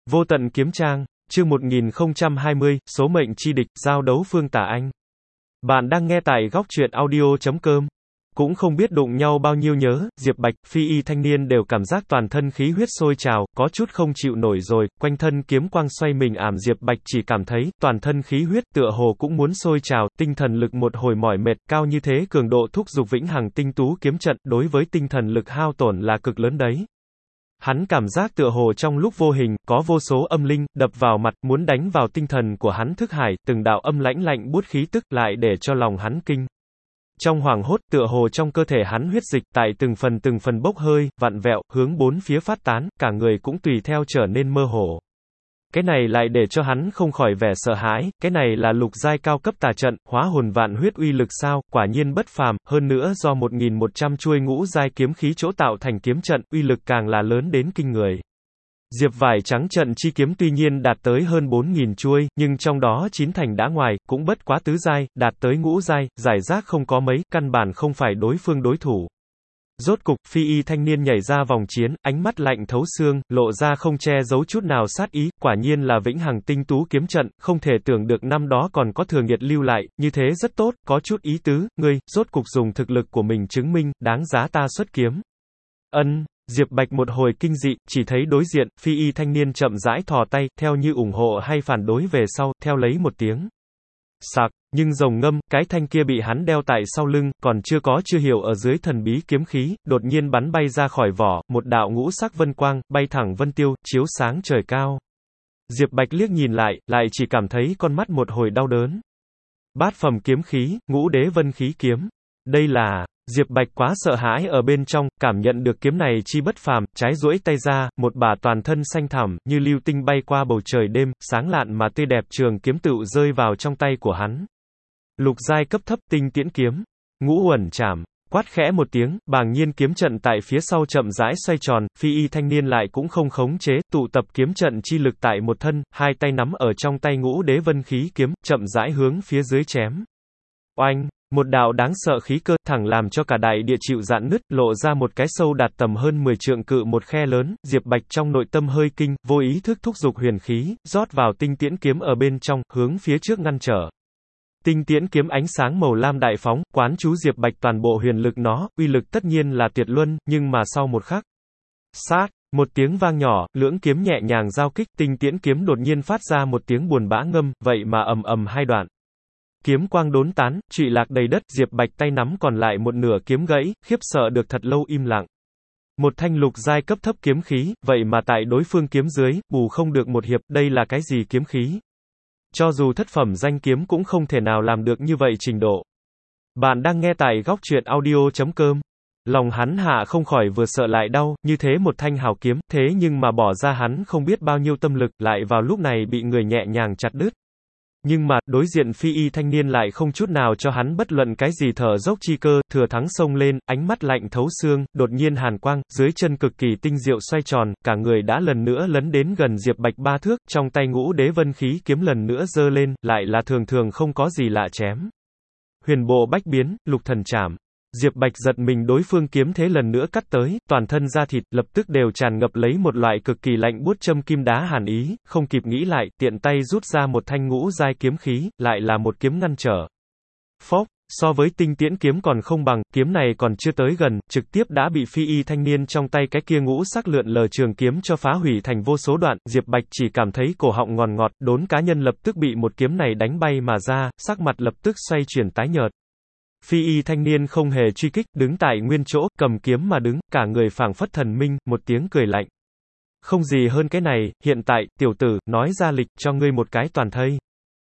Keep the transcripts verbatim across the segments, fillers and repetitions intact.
Vô tận kiếm trang, chương một nghìn không trăm hai mươi, số mệnh chi địch, giao đấu Phương Tả Anh. Bạn đang nghe tại góc truyện audio chấm com. Cũng không biết đụng nhau bao nhiêu nhớ, Diệp Bạch, Phi Y thanh niên đều cảm giác toàn thân khí huyết sôi trào, có chút không chịu nổi rồi, quanh thân kiếm quang xoay mình ảm Diệp Bạch chỉ cảm thấy, toàn thân khí huyết tựa hồ cũng muốn sôi trào, tinh thần lực một hồi mỏi mệt, cao như thế cường độ thúc giục vĩnh hằng tinh tú kiếm trận, đối với tinh thần lực hao tổn là cực lớn đấy. Hắn cảm giác tựa hồ trong lúc vô hình, có vô số âm linh, đập vào mặt, muốn đánh vào tinh thần của hắn thức hải, từng đạo âm lãnh lạnh buốt khí tức lại để cho lòng hắn kinh. Trong hoảng hốt, tựa hồ trong cơ thể hắn huyết dịch, tại từng phần từng phần bốc hơi, vặn vẹo, hướng bốn phía phát tán, cả người cũng tùy theo trở nên mơ hồ. Cái này lại để cho hắn không khỏi vẻ sợ hãi, cái này là lục giai cao cấp tà trận, hóa hồn vạn huyết uy lực sao, quả nhiên bất phàm, hơn nữa do một nghìn một trăm chuôi ngũ giai kiếm khí chỗ tạo thành kiếm trận, uy lực càng là lớn đến kinh người. Diệp vải trắng trận chi kiếm tuy nhiên đạt tới hơn bốn nghìn chuôi, nhưng trong đó chín thành đã ngoài, cũng bất quá tứ giai, đạt tới ngũ giai, giải rác không có mấy, căn bản không phải đối phương đối thủ. Rốt cục, Phi Y thanh niên nhảy ra vòng chiến, ánh mắt lạnh thấu xương, lộ ra không che giấu chút nào sát ý, quả nhiên là vĩnh hằng tinh tú kiếm trận, không thể tưởng được năm đó còn có thừa nghiệt lưu lại, như thế rất tốt, có chút ý tứ, ngươi, rốt cục dùng thực lực của mình chứng minh, đáng giá ta xuất kiếm. Ân, Diệp Bạch một hồi kinh dị, chỉ thấy đối diện, Phi Y thanh niên chậm rãi thò tay, theo như ủng hộ hay phản đối về sau, theo lấy một tiếng. Sạc, nhưng rồng ngâm, cái thanh kia bị hắn đeo tại sau lưng, còn chưa có chưa hiểu ở dưới thần bí kiếm khí, đột nhiên bắn bay ra khỏi vỏ, một đạo ngũ sắc vân quang, bay thẳng vân tiêu, chiếu sáng trời cao. Diệp Bạch liếc nhìn lại, lại chỉ cảm thấy con mắt một hồi đau đớn. Bát phẩm kiếm khí, ngũ đế vân khí kiếm. Đây là... Diệp Bạch quá sợ hãi ở bên trong, cảm nhận được kiếm này chi bất phàm, trái duỗi tay ra, một bả toàn thân xanh thẳm, như lưu tinh bay qua bầu trời đêm, sáng lạn mà tươi đẹp trường kiếm tựu rơi vào trong tay của hắn. Lục giai cấp thấp tinh tiễn kiếm, ngũ uẩn chảm, quát khẽ một tiếng, bàng nhiên kiếm trận tại phía sau chậm rãi xoay tròn, Phi Y thanh niên lại cũng không khống chế, tụ tập kiếm trận chi lực tại một thân, hai tay nắm ở trong tay ngũ đế vân khí kiếm, chậm rãi hướng phía dưới chém. Oanh! Một đạo đáng sợ khí cơ, thẳng làm cho cả đại địa chịu rạn nứt, lộ ra một cái sâu đạt tầm hơn mười trượng cự một khe lớn, Diệp Bạch trong nội tâm hơi kinh, vô ý thức thúc giục huyền khí, rót vào tinh tiễn kiếm ở bên trong, hướng phía trước ngăn trở. Tinh tiễn kiếm ánh sáng màu lam đại phóng, quán chú Diệp Bạch toàn bộ huyền lực nó, uy lực tất nhiên là tuyệt luân, nhưng mà sau một khắc, sát, một tiếng vang nhỏ, lưỡng kiếm nhẹ nhàng giao kích, tinh tiễn kiếm đột nhiên phát ra một tiếng buồn bã ngâm, vậy mà ầm ầm hai đoạn. Kiếm quang đốn tán, trụy lạc đầy đất, Diệp Bạch tay nắm còn lại một nửa kiếm gãy, khiếp sợ được thật lâu im lặng. Một thanh lục giai cấp thấp kiếm khí, vậy mà tại đối phương kiếm dưới, bù không được một hiệp, đây là cái gì kiếm khí? Cho dù thất phẩm danh kiếm cũng không thể nào làm được như vậy trình độ. Bạn đang nghe tại góc truyện audio chấm com. Lòng hắn hạ không khỏi vừa sợ lại đau, như thế một thanh hào kiếm, thế nhưng mà bỏ ra hắn không biết bao nhiêu tâm lực, lại vào lúc này bị người nhẹ nhàng chặt đứt. Nhưng mà, đối diện Phi Y thanh niên lại không chút nào cho hắn bất luận cái gì thở dốc chi cơ, thừa thắng xông lên, ánh mắt lạnh thấu xương, đột nhiên hàn quang, dưới chân cực kỳ tinh diệu xoay tròn, cả người đã lần nữa lấn đến gần Diệp Bạch ba thước, trong tay ngũ đế vân khí kiếm lần nữa giơ lên, lại là thường thường không có gì lạ chém. Huyền bộ bách biến, lục thần chảm. Diệp Bạch giật mình đối phương kiếm thế lần nữa cắt tới, toàn thân da thịt, lập tức đều tràn ngập lấy một loại cực kỳ lạnh buốt châm kim đá hàn ý, không kịp nghĩ lại, tiện tay rút ra một thanh ngũ giai kiếm khí, lại là một kiếm ngăn trở. Phốc, so với tinh tiễn kiếm còn không bằng, kiếm này còn chưa tới gần, trực tiếp đã bị Phi Y thanh niên trong tay cái kia ngũ sắc lượn lờ trường kiếm cho phá hủy thành vô số đoạn, Diệp Bạch chỉ cảm thấy cổ họng ngòn ngọt, đốn cá nhân lập tức bị một kiếm này đánh bay mà ra, sắc mặt lập tức xoay chuyển tái nhợt. Phi Y thanh niên không hề truy kích, đứng tại nguyên chỗ, cầm kiếm mà đứng, cả người phảng phất thần minh, một tiếng cười lạnh. Không gì hơn cái này, hiện tại, tiểu tử, nói ra lịch, cho ngươi một cái toàn thây.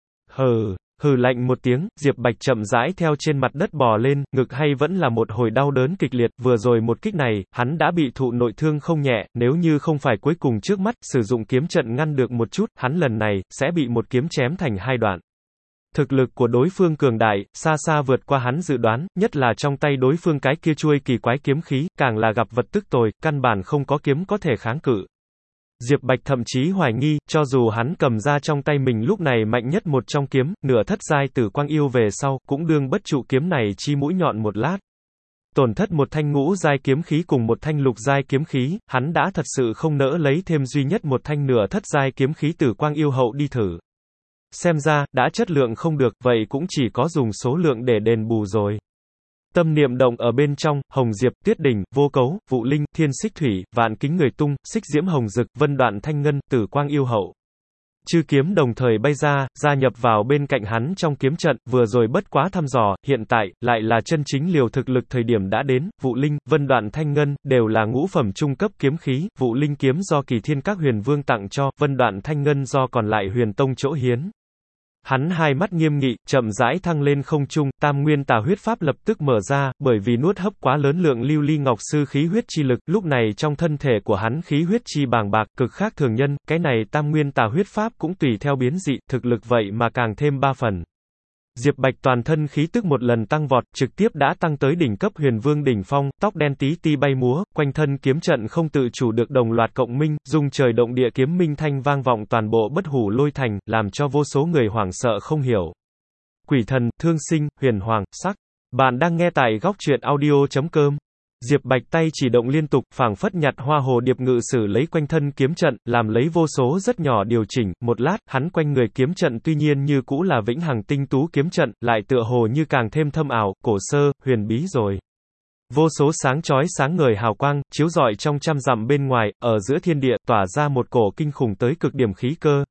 Hừ, hừ lạnh một tiếng, Diệp Bạch chậm rãi theo trên mặt đất bò lên, ngực hay vẫn là một hồi đau đớn kịch liệt, vừa rồi một kích này, hắn đã bị thụ nội thương không nhẹ, nếu như không phải cuối cùng trước mắt, sử dụng kiếm trận ngăn được một chút, hắn lần này, sẽ bị một kiếm chém thành hai đoạn. Thực lực của đối phương cường đại, xa xa vượt qua hắn dự đoán, nhất là trong tay đối phương cái kia chuôi kỳ quái kiếm khí, càng là gặp vật tức tồi, căn bản không có kiếm có thể kháng cự. Diệp Bạch thậm chí hoài nghi, cho dù hắn cầm ra trong tay mình lúc này mạnh nhất một trong kiếm, nửa thất giai tử quang yêu về sau, cũng đương bất trụ kiếm này chi mũi nhọn một lát. Tổn thất một thanh ngũ giai kiếm khí cùng một thanh lục giai kiếm khí, hắn đã thật sự không nỡ lấy thêm duy nhất một thanh nửa thất giai kiếm khí Tử Quang Yêu Hậu đi thử. Xem ra, đã chất lượng không được, vậy cũng chỉ có dùng số lượng để đền bù rồi. Tâm niệm động ở bên trong, Hồng Diệp, Tuyết Đỉnh, Vô Cấu, Vụ Linh, Thiên Xích Thủy, Vạn Kính Người Tung, Xích Diễm Hồng Dực, Vân Đoạn Thanh Ngân, Tử Quang Yêu Hậu. Chư kiếm đồng thời bay ra, gia nhập vào bên cạnh hắn trong kiếm trận, vừa rồi bất quá thăm dò, hiện tại, lại là chân chính liều thực lực thời điểm đã đến. Vụ Linh, Vân Đoạn Thanh Ngân, đều là ngũ phẩm trung cấp kiếm khí, Vụ Linh kiếm do Kỳ Thiên Các Huyền Vương tặng cho, Vân Đoạn Thanh Ngân do còn lại Huyền Tông chỗ hiến. Hắn hai mắt nghiêm nghị, chậm rãi thăng lên không trung, tam nguyên tà huyết pháp lập tức mở ra, bởi vì nuốt hấp quá lớn lượng lưu ly ngọc sư khí huyết chi lực, lúc này trong thân thể của hắn khí huyết chi bàng bạc, cực khác thường nhân, cái này tam nguyên tà huyết pháp cũng tùy theo biến dị, thực lực vậy mà càng thêm ba phần. Diệp Bạch toàn thân khí tức một lần tăng vọt, trực tiếp đã tăng tới đỉnh cấp Huyền Vương đỉnh phong, tóc đen tí ti bay múa, quanh thân kiếm trận không tự chủ được đồng loạt cộng minh, dung trời động địa kiếm minh thanh vang vọng toàn bộ Bất Hủ Lôi Thành, làm cho vô số người hoảng sợ không hiểu. Quỷ thần, thương sinh, huyền hoàng, sắc. Bạn đang nghe tại góc truyện audio chấm com. Diệp Bạch tay chỉ động liên tục, phảng phất nhặt hoa hồ điệp ngự sử lấy quanh thân kiếm trận, làm lấy vô số rất nhỏ điều chỉnh, một lát, hắn quanh người kiếm trận tuy nhiên như cũ là vĩnh hằng tinh tú kiếm trận, lại tựa hồ như càng thêm thâm ảo, cổ sơ, huyền bí rồi. Vô số sáng chói sáng ngời hào quang, chiếu rọi trong trăm dặm bên ngoài, ở giữa thiên địa, tỏa ra một cổ kinh khủng tới cực điểm khí cơ.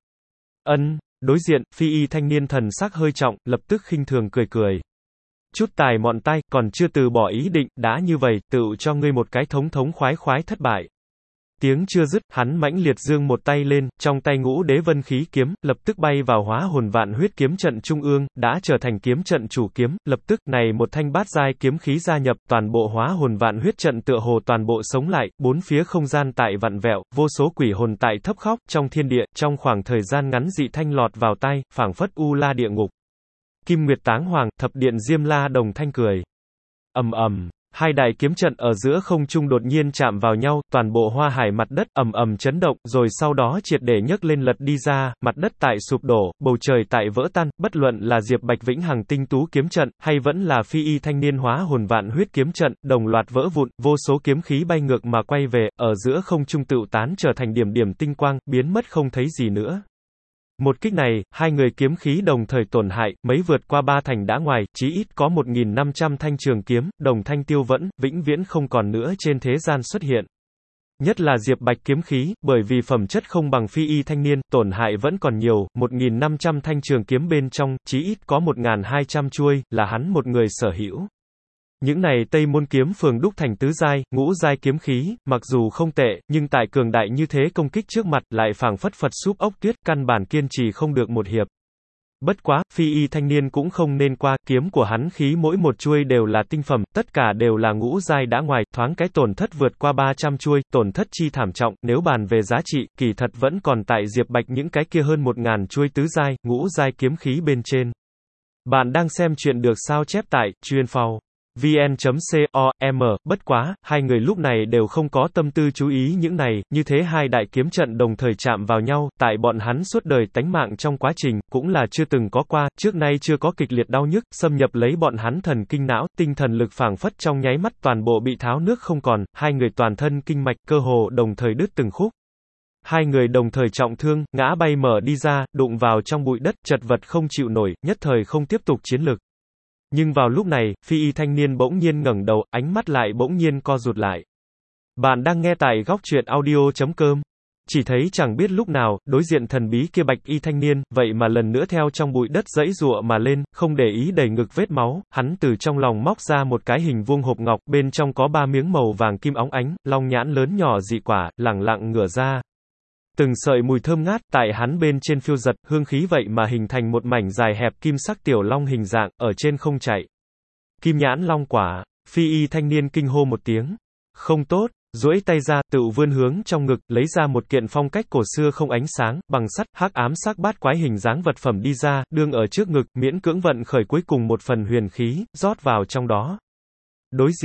Ân, đối diện, phi y thanh niên thần sắc hơi trọng, lập tức khinh thường cười cười. Chút tài mọn tai, còn chưa từ bỏ ý định, đã như vậy, tựu cho ngươi một cái thống thống khoái khoái thất bại. Tiếng chưa dứt, hắn mãnh liệt giương một tay lên, trong tay ngũ đế vân khí kiếm, lập tức bay vào hóa hồn vạn huyết kiếm trận trung ương, đã trở thành kiếm trận chủ kiếm, lập tức, này một thanh bát giai kiếm khí gia nhập, toàn bộ hóa hồn vạn huyết trận tựa hồ toàn bộ sống lại, bốn phía không gian tại vặn vẹo, vô số quỷ hồn tại thấp khóc, trong thiên địa, trong khoảng thời gian ngắn dị thanh lọt vào tai, phảng phất u la địa ngục. Kim Nguyệt Táng Hoàng, Thập Điện Diêm La đồng thanh cười. Ầm ầm, hai đại kiếm trận ở giữa không trung đột nhiên chạm vào nhau, toàn bộ hoa hải mặt đất ầm ầm chấn động, rồi sau đó triệt để nhấc lên lật đi ra, mặt đất tại sụp đổ, bầu trời tại vỡ tan, bất luận là Diệp Bạch vĩnh hằng tinh tú kiếm trận, hay vẫn là phi y thanh niên hóa hồn vạn huyết kiếm trận, đồng loạt vỡ vụn, vô số kiếm khí bay ngược mà quay về, ở giữa không trung tựu tán trở thành điểm điểm tinh quang, biến mất không thấy gì nữa. Một kích này, hai người kiếm khí đồng thời tổn hại, mấy vượt qua ba thành đã ngoài, chí ít có một nghìn năm trăm thanh trường kiếm, đồng thanh tiêu vẫn, vĩnh viễn không còn nữa trên thế gian xuất hiện. Nhất là Diệp Bạch kiếm khí, bởi vì phẩm chất không bằng phi y thanh niên, tổn hại vẫn còn nhiều, một nghìn năm trăm thanh trường kiếm bên trong, chí ít có một nghìn hai trăm chuôi, là hắn một người sở hữu. Những này Tây Môn Kiếm Phường đúc thành tứ giai, ngũ giai kiếm khí, mặc dù không tệ, nhưng tại cường đại như thế công kích trước mặt, lại phảng phất Phật súp ốc tuyết, căn bản kiên trì không được một hiệp. Bất quá, phi y thanh niên cũng không nên qua, kiếm của hắn khí mỗi một chuôi đều là tinh phẩm, tất cả đều là ngũ giai đã ngoài, thoáng cái tổn thất vượt qua ba trăm chuôi, tổn thất chi thảm trọng, nếu bàn về giá trị, kỳ thật vẫn còn tại Diệp Bạch những cái kia hơn một ngàn chuôi tứ giai, ngũ giai kiếm khí bên trên. Bạn đang xem chuyện được sao chép tại chuyên phao vn chấm com, bất quá, hai người lúc này đều không có tâm tư chú ý những này, như thế hai đại kiếm trận đồng thời chạm vào nhau, tại bọn hắn suốt đời tánh mạng trong quá trình, cũng là chưa từng có qua, trước nay chưa có kịch liệt đau nhức, xâm nhập lấy bọn hắn thần kinh não, tinh thần lực phảng phất trong nháy mắt toàn bộ bị tháo nước không còn, hai người toàn thân kinh mạch cơ hồ đồng thời đứt từng khúc. Hai người đồng thời trọng thương, ngã bay mở đi ra, đụng vào trong bụi đất, chật vật không chịu nổi, nhất thời không tiếp tục chiến lực. Nhưng vào lúc này, phi y thanh niên bỗng nhiên ngẩng đầu, ánh mắt lại bỗng nhiên co rụt lại. Bạn đang nghe tại góc truyện audio chấm com. Chỉ thấy chẳng biết lúc nào, đối diện thần bí kia bạch y thanh niên, vậy mà lần nữa theo trong bụi đất giãy giụa mà lên, không để ý đầy ngực vết máu, hắn từ trong lòng móc ra một cái hình vuông hộp ngọc, bên trong có ba miếng màu vàng kim óng ánh, long nhãn lớn nhỏ dị quả, lẳng lặng ngửa ra. Từng sợi mùi thơm ngát, tại hắn bên trên phiêu giật, hương khí vậy mà hình thành một mảnh dài hẹp kim sắc tiểu long hình dạng, ở trên không chạy. Kim nhãn long quả, phi y thanh niên kinh hô một tiếng. Không tốt, duỗi tay ra, tự vươn hướng trong ngực, lấy ra một kiện phong cách cổ xưa không ánh sáng, bằng sắt, hắc ám sắc bát quái hình dáng vật phẩm đi ra, đương ở trước ngực, miễn cưỡng vận khởi cuối cùng một phần huyền khí, rót vào trong đó. Đối diện,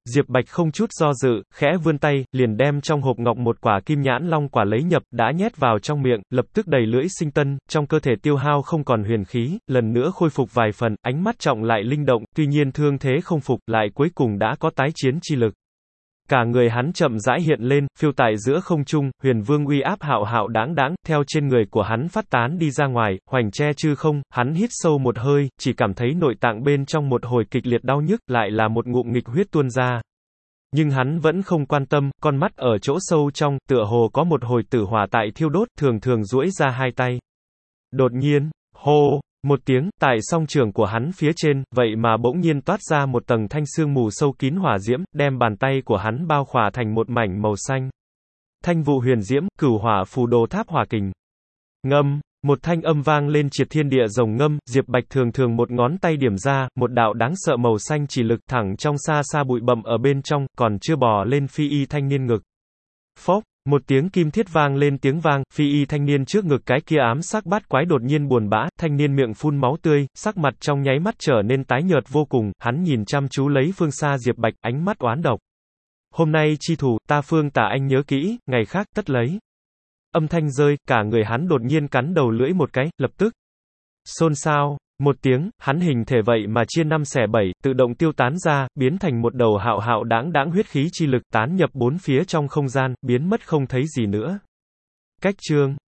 Diệp Bạch không chút do dự, khẽ vươn tay, liền đem trong hộp ngọc một quả kim nhãn long quả lấy nhập, đã nhét vào trong miệng, lập tức đầy lưỡi sinh tân, trong cơ thể tiêu hao không còn huyền khí, lần nữa khôi phục vài phần, ánh mắt trọng lại linh động, tuy nhiên thương thế không phục, lại cuối cùng đã có tái chiến chi lực. Cả người hắn chậm rãi hiện lên, phiêu tại giữa không trung, huyền vương uy áp hạo hạo đáng đáng, theo trên người của hắn phát tán đi ra ngoài, hoành che chư không, hắn hít sâu một hơi, chỉ cảm thấy nội tạng bên trong một hồi kịch liệt đau nhức, lại là một ngụm nghịch huyết tuôn ra. Nhưng hắn vẫn không quan tâm, con mắt ở chỗ sâu trong, tựa hồ có một hồi tử hỏa tại thiêu đốt, thường thường duỗi ra hai tay. Đột nhiên, hô, một tiếng, tại song trường của hắn phía trên, vậy mà bỗng nhiên toát ra một tầng thanh sương mù sâu kín hỏa diễm, đem bàn tay của hắn bao khỏa thành một mảnh màu xanh. Thanh vụ huyền diễm, cửu hỏa phù đồ tháp hỏa kình. Ngâm, một thanh âm vang lên triệt thiên địa rồng ngâm, Diệp Bạch thường thường một ngón tay điểm ra, một đạo đáng sợ màu xanh chỉ lực thẳng trong xa xa bụi bậm ở bên trong, còn chưa bò lên phi y thanh niên ngực. Phốc, một tiếng kim thiết vang lên tiếng vang, phi y thanh niên trước ngực cái kia ám sắc bát quái đột nhiên buồn bã, thanh niên miệng phun máu tươi, sắc mặt trong nháy mắt trở nên tái nhợt vô cùng, hắn nhìn chăm chú lấy phương xa Diệp Bạch, ánh mắt oán độc. Hôm nay chi thủ, ta Phương Tà Anh nhớ kỹ, ngày khác tất lấy. Âm thanh rơi, cả người hắn đột nhiên cắn đầu lưỡi một cái, lập tức. Xôn xao, một tiếng, hắn hình thể vậy mà chia năm xẻ bảy, tự động tiêu tán ra, biến thành một đầu hạo hạo đáng đáng huyết khí chi lực tán nhập bốn phía trong không gian, biến mất không thấy gì nữa. Cách chương